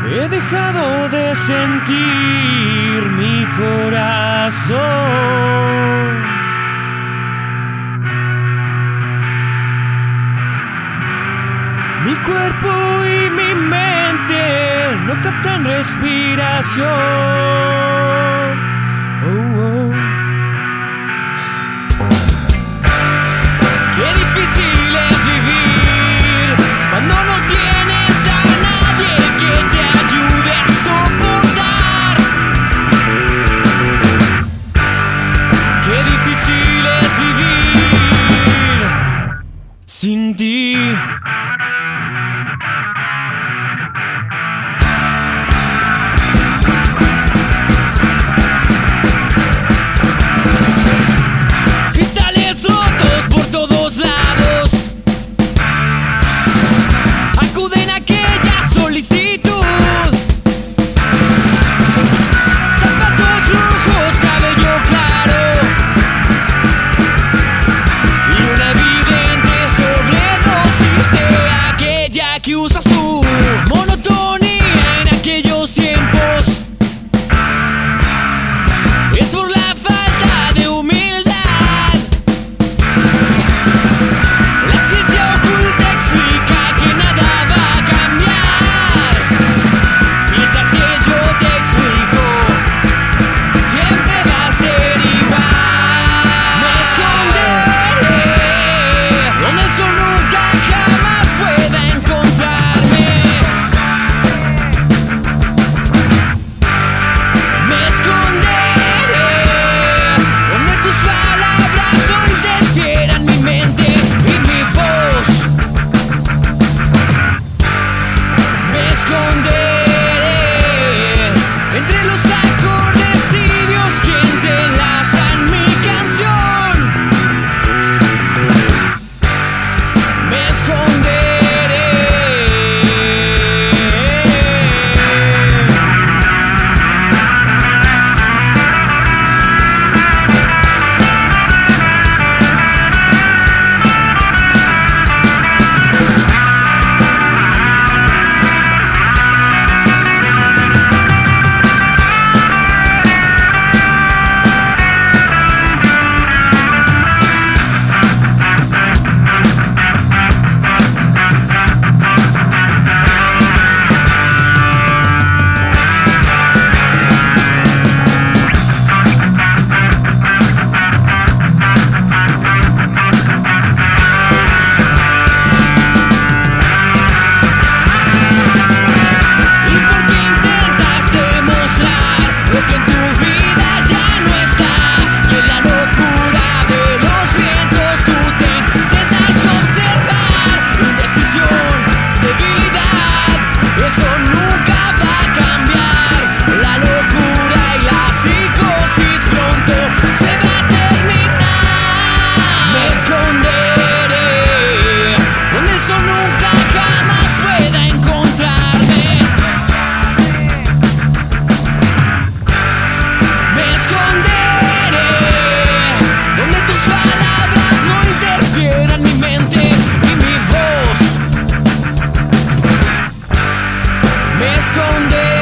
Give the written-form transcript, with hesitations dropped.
He dejado de sentir mi corazón. Mi cuerpo y mi mente no captan respiración. Oh, oh. Qué difícil es vivir cuando no tienes a nadie que te ayude a soportar. Qué difícil es vivir sin ti. Que usas tu monotonía en aquellos tiempos. Es por la falta de humildad. La ciencia oculta explica que nada va a cambiar, mientras que yo te explico, siempre va a ser igual. Me esconderé donde el sol nunca jamás pueda encontrar. Entre los acordes tibios que entrelazan mi canción, me esconderé. Me esconde.